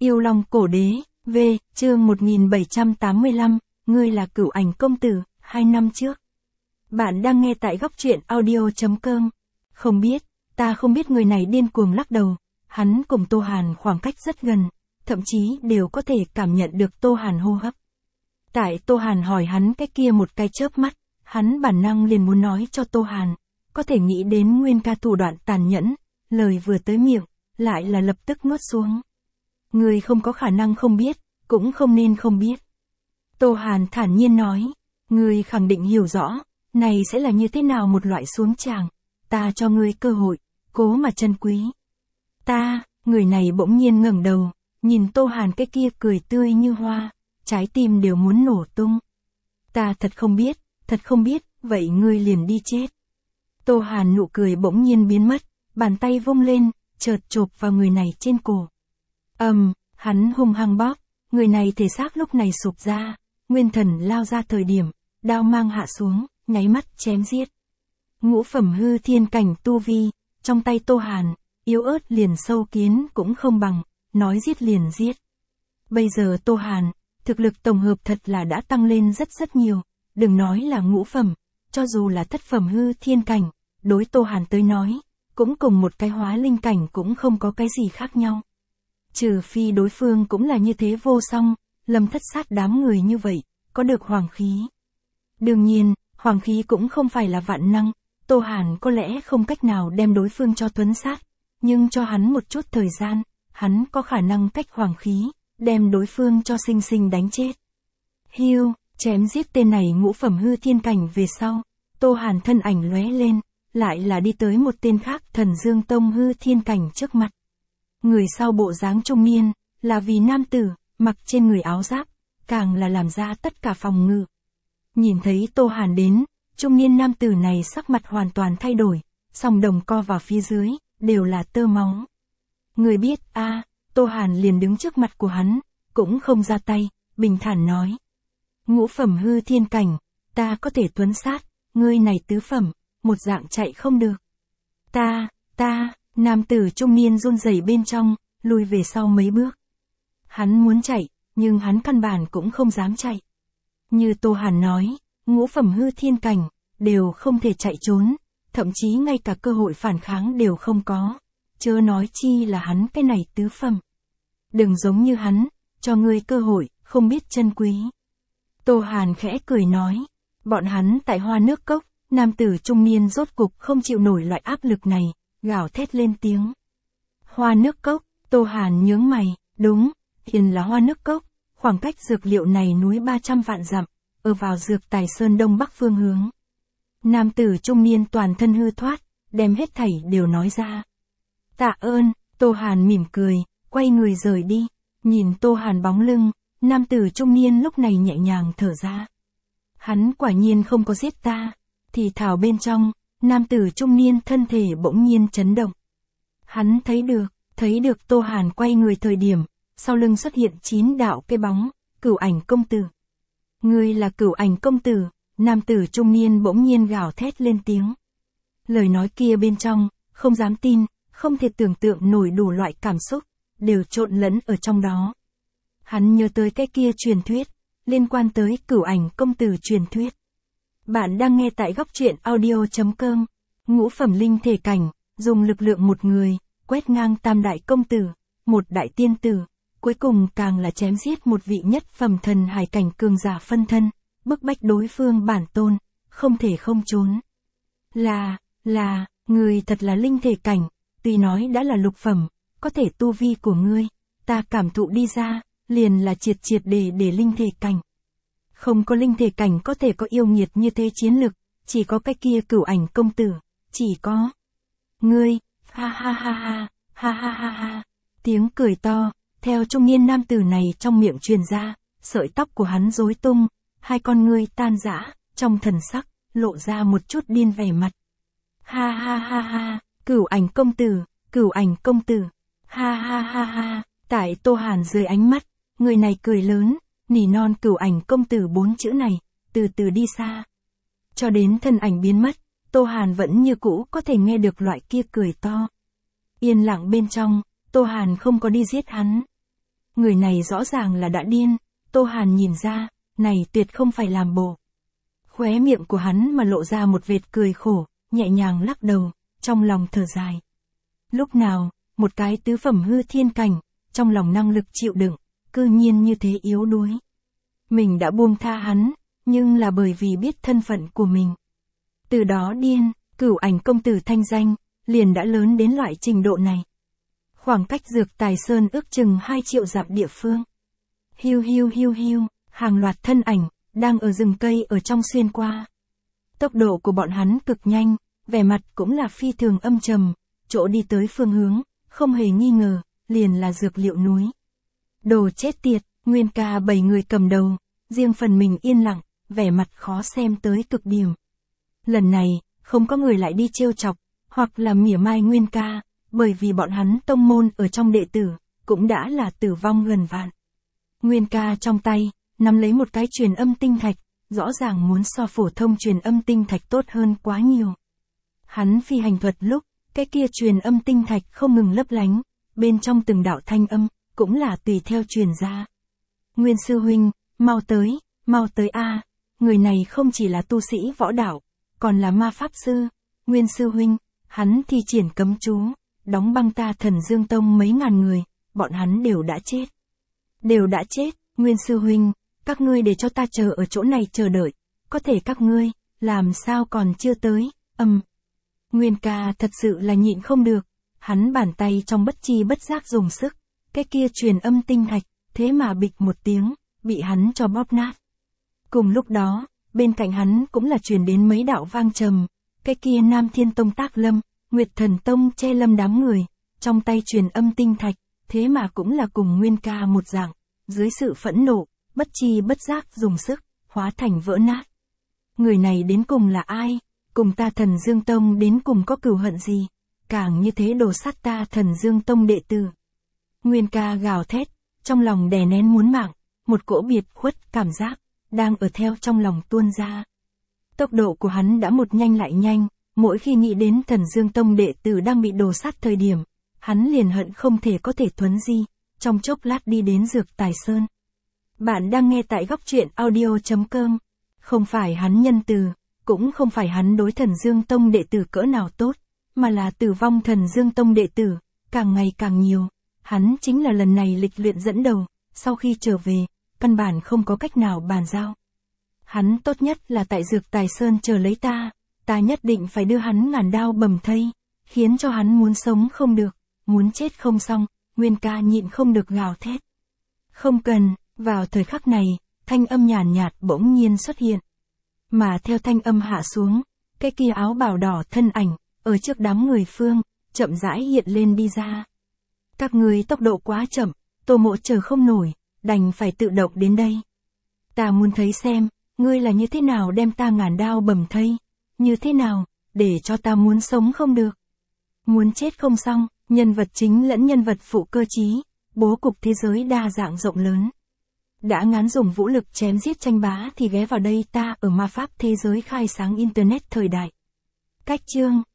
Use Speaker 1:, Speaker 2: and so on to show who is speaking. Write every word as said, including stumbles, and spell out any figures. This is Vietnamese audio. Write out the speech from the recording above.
Speaker 1: Yêu Long Cổ Đế, V, chương một nghìn bảy trăm tám mươi lăm, ngươi là Cửu Ảnh công tử, hai năm trước. Bạn đang nghe tại góc truyện audio.com. Không biết, ta không biết người này điên cuồng lắc đầu, hắn cùng Tô Hàn khoảng cách rất gần, thậm chí đều có thể cảm nhận được Tô Hàn hô hấp. Tại Tô Hàn hỏi hắn cái kia một cái chớp mắt, hắn bản năng liền muốn nói cho Tô Hàn, có thể nghĩ đến nguyên ca thủ đoạn tàn nhẫn, lời vừa tới miệng, lại là lập tức nuốt xuống. Người không có khả năng không biết, cũng không nên không biết. Tô Hàn thản nhiên nói, người khẳng định hiểu rõ, này sẽ là như thế nào một loại xuống tràng, ta cho ngươi cơ hội, cố mà trân quý. Ta, người này bỗng nhiên ngẩng đầu, nhìn Tô Hàn cái kia cười tươi như hoa, trái tim đều muốn nổ tung. Ta thật không biết, thật không biết, vậy ngươi liền đi chết. Tô Hàn nụ cười bỗng nhiên biến mất, bàn tay vung lên, chợt chộp vào người này trên cổ. Ầm, um, hắn hung hăng bóp, người này thể xác lúc này sụp ra, nguyên thần lao ra thời điểm, đao mang hạ xuống, nháy mắt chém giết. Ngũ phẩm hư thiên cảnh tu vi, trong tay Tô Hàn, yếu ớt liền sâu kiến cũng không bằng, nói giết liền giết. Bây giờ Tô Hàn, thực lực tổng hợp thật là đã tăng lên rất rất nhiều, đừng nói là ngũ phẩm, cho dù là thất phẩm hư thiên cảnh, đối Tô Hàn tới nói, cũng cùng một cái hóa linh cảnh cũng không có cái gì khác nhau. Trừ phi đối phương cũng là như thế vô song, Lâm Thất sát đám người như vậy, có được hoàng khí. Đương nhiên, hoàng khí cũng không phải là vạn năng, Tô Hàn có lẽ không cách nào đem đối phương cho tuấn sát, nhưng cho hắn một chút thời gian, hắn có khả năng cách hoàng khí, đem đối phương cho sinh sinh đánh chết. Hiu, chém giết tên này ngũ phẩm hư thiên cảnh về sau, Tô Hàn thân ảnh lóe lên, lại là đi tới một tên khác Thần Dương Tông hư thiên cảnh trước mặt. Người sau bộ dáng trung niên, là vì nam tử, mặc trên người áo giáp, càng là làm ra tất cả phòng ngự. Nhìn thấy Tô Hàn đến, trung niên nam tử này sắc mặt hoàn toàn thay đổi, song đồng co vào phía dưới, đều là tơ máu. Người biết a, à, Tô Hàn liền đứng trước mặt của hắn, cũng không ra tay, bình thản nói. Ngũ phẩm hư thiên cảnh, ta có thể tuấn sát, ngươi này tứ phẩm, một dạng chạy không được. Ta, ta, nam tử trung niên run rẩy bên trong, lùi về sau mấy bước. Hắn muốn chạy, nhưng hắn căn bản cũng không dám chạy. Như Tô Hàn nói, ngũ phẩm hư thiên cảnh, đều không thể chạy trốn, thậm chí ngay cả cơ hội phản kháng đều không có, chớ nói chi là hắn cái này tứ phẩm. Đừng giống như hắn, cho ngươi cơ hội, không biết trân quý. Tô Hàn khẽ cười nói, bọn hắn tại Hoa Nước Cốc, nam tử trung niên rốt cục không chịu nổi loại áp lực này, gào thét lên tiếng. Hoa Nước Cốc, Tô Hàn nhướng mày, đúng, hiện là Hoa Nước Cốc, khoảng cách dược liệu này núi ba trăm vạn dặm, ở vào dược tài sơn đông bắc phương hướng. Nam tử trung niên toàn thân hư thoát, đem hết thảy đều nói ra. Tạ ơn, Tô Hàn mỉm cười, quay người rời đi, nhìn Tô Hàn bóng lưng, nam tử trung niên lúc này nhẹ nhàng thở ra. Hắn quả nhiên không có giết ta, thì thào bên trong, nam tử trung niên thân thể bỗng nhiên chấn động. Hắn thấy được, thấy được Tô Hàn quay người thời điểm, sau lưng xuất hiện chín đạo cái bóng, Cửu Ảnh công tử. Ngươi là Cửu Ảnh công tử, nam tử trung niên bỗng nhiên gào thét lên tiếng. Lời nói kia bên trong, không dám tin, không thể tưởng tượng nổi đủ loại cảm xúc, đều trộn lẫn ở trong đó. Hắn nhớ tới cái kia truyền thuyết, liên quan tới Cửu Ảnh công tử truyền thuyết. Bạn đang nghe tại góc truyện audio.com, ngũ phẩm linh thể cảnh, dùng lực lượng một người, quét ngang tam đại công tử, một đại tiên tử, cuối cùng càng là chém giết một vị nhất phẩm thần hải cảnh cường giả phân thân, bức bách đối phương bản tôn, không thể không trốn. Là, là, người thật là linh thể cảnh, tuy nói đã là lục phẩm, có thể tu vi của ngươi, ta cảm thụ đi ra, liền là triệt triệt để để linh thể cảnh. Không có linh thể cảnh có thể có yêu nghiệt như thế chiến lực, chỉ có cái kia Cửu Ảnh công tử, chỉ có. Ngươi, ha ha ha ha, ha ha ha ha, tiếng cười to, theo trung niên nam tử này trong miệng truyền ra, sợi tóc của hắn rối tung, hai con ngươi tan rã, trong thần sắc, lộ ra một chút điên vẻ mặt. Ha ha ha ha, Cửu Ảnh công tử, Cửu Ảnh công tử, ha ha ha ha, tại Tô Hàn dưới ánh mắt, người này cười lớn, nỉ non Cửu Ảnh công tử bốn chữ này, từ từ đi xa. Cho đến thân ảnh biến mất, Tô Hàn vẫn như cũ có thể nghe được loại kia cười to. Yên lặng bên trong, Tô Hàn không có đi giết hắn. người này rõ ràng là đã điên, Tô Hàn nhìn ra, này tuyệt không phải làm bộ. Khóe miệng của hắn mà lộ ra một vệt cười khổ, nhẹ nhàng lắc đầu, trong lòng thở dài. Lúc nào, một cái tứ phẩm hư thiên cảnh, trong lòng năng lực chịu đựng, cư nhiên như thế yếu đuối. Mình đã buông tha hắn, nhưng là bởi vì biết thân phận của mình. Từ đó điên, Cửu Ảnh công tử thanh danh, liền đã lớn đến loại trình độ này. Khoảng cách Dược Tài Sơn ước chừng hai triệu dặm địa phương. Hiu hiu hiu hiu, hàng loạt thân ảnh, đang ở rừng cây ở trong xuyên qua. Tốc độ của bọn hắn cực nhanh, vẻ mặt cũng là phi thường âm trầm, chỗ đi tới phương hướng, không hề nghi ngờ, liền là dược liệu núi. Đồ chết tiệt, Nguyên Ca bảy người cầm đầu, riêng phần mình yên lặng, vẻ mặt khó xem tới cực điểm. Lần này, không có người lại đi trêu chọc, hoặc là mỉa mai Nguyên Ca, bởi vì bọn hắn tông môn ở trong đệ tử, cũng đã là tử vong gần vạn. Nguyên Ca trong tay, nắm lấy một cái truyền âm tinh thạch, rõ ràng muốn so phổ thông truyền âm tinh thạch tốt hơn quá nhiều. Hắn phi hành thuật lúc, cái kia truyền âm tinh thạch không ngừng lấp lánh, bên trong từng đạo thanh âm, cũng là tùy theo truyền ra. Nguyên sư huynh, mau tới, mau tới a, người này không chỉ là tu sĩ võ đạo, còn là ma pháp sư. Nguyên sư huynh, hắn thi triển cấm chú, đóng băng ta Thần Dương Tông mấy ngàn người, bọn hắn đều đã chết. Đều đã chết, Nguyên sư huynh, các ngươi để cho ta chờ ở chỗ này chờ đợi, có thể các ngươi, làm sao còn chưa tới, âm. Nguyên Ca thật sự là nhịn không được, hắn bàn tay trong bất chi bất giác dùng sức, cái kia truyền âm tinh thạch, thế mà bịch một tiếng, bị hắn cho bóp nát. Cùng lúc đó, bên cạnh hắn cũng là truyền đến mấy đạo vang trầm, cái kia Nam Thiên Tông Tác Lâm, Nguyệt Thần Tông che lâm đám người, trong tay truyền âm tinh thạch, thế mà cũng là cùng Nguyên Ca một dạng, dưới sự phẫn nộ, bất chi bất giác dùng sức, hóa thành vỡ nát. Người này đến cùng là ai? Cùng ta Thần Dương Tông đến cùng có cừu hận gì? Càng như thế đổ sát ta Thần Dương Tông đệ tử. Nguyên Ca gào thét, trong lòng đè nén muốn mạng, một cỗ biệt khuất cảm giác, đang ở theo trong lòng tuôn ra. Tốc độ của hắn đã một nhanh lại nhanh, mỗi khi nghĩ đến Thần Dương Tông đệ tử đang bị đổ sát thời điểm, hắn liền hận không thể có thể thuấn di, trong chốc lát đi đến Dược Tài Sơn. Bạn đang nghe tại góc truyện audio chấm com, không phải hắn nhân từ, cũng không phải hắn đối Thần Dương Tông đệ tử cỡ nào tốt, mà là tử vong Thần Dương Tông đệ tử, càng ngày càng nhiều. Hắn chính là lần này lịch luyện dẫn đầu, sau khi trở về, căn bản không có cách nào bàn giao. Hắn tốt nhất là tại Dược Tài Sơn chờ lấy ta, ta nhất định phải đưa hắn ngàn đao bầm thây, khiến cho hắn muốn sống không được, muốn chết không xong. Nguyên Ca nhịn không được gào thét. Không cần, vào thời khắc này, thanh âm nhàn nhạt bỗng nhiên xuất hiện. Mà theo thanh âm hạ xuống, cái kia áo bào đỏ thân ảnh, ở trước đám người phương, chậm rãi hiện lên đi ra. Các người tốc độ quá chậm, Tô Mộ chờ không nổi, đành phải tự động đến đây. Ta muốn thấy xem, ngươi là như thế nào đem ta ngàn đao bầm thây, như thế nào, để cho ta muốn sống không được. Muốn chết không xong, nhân vật chính lẫn nhân vật phụ cơ trí, bố cục thế giới đa dạng rộng lớn. Đã ngán dùng vũ lực chém giết tranh bá thì ghé vào đây ta ở ma pháp thế giới khai sáng Internet thời đại. Cách chương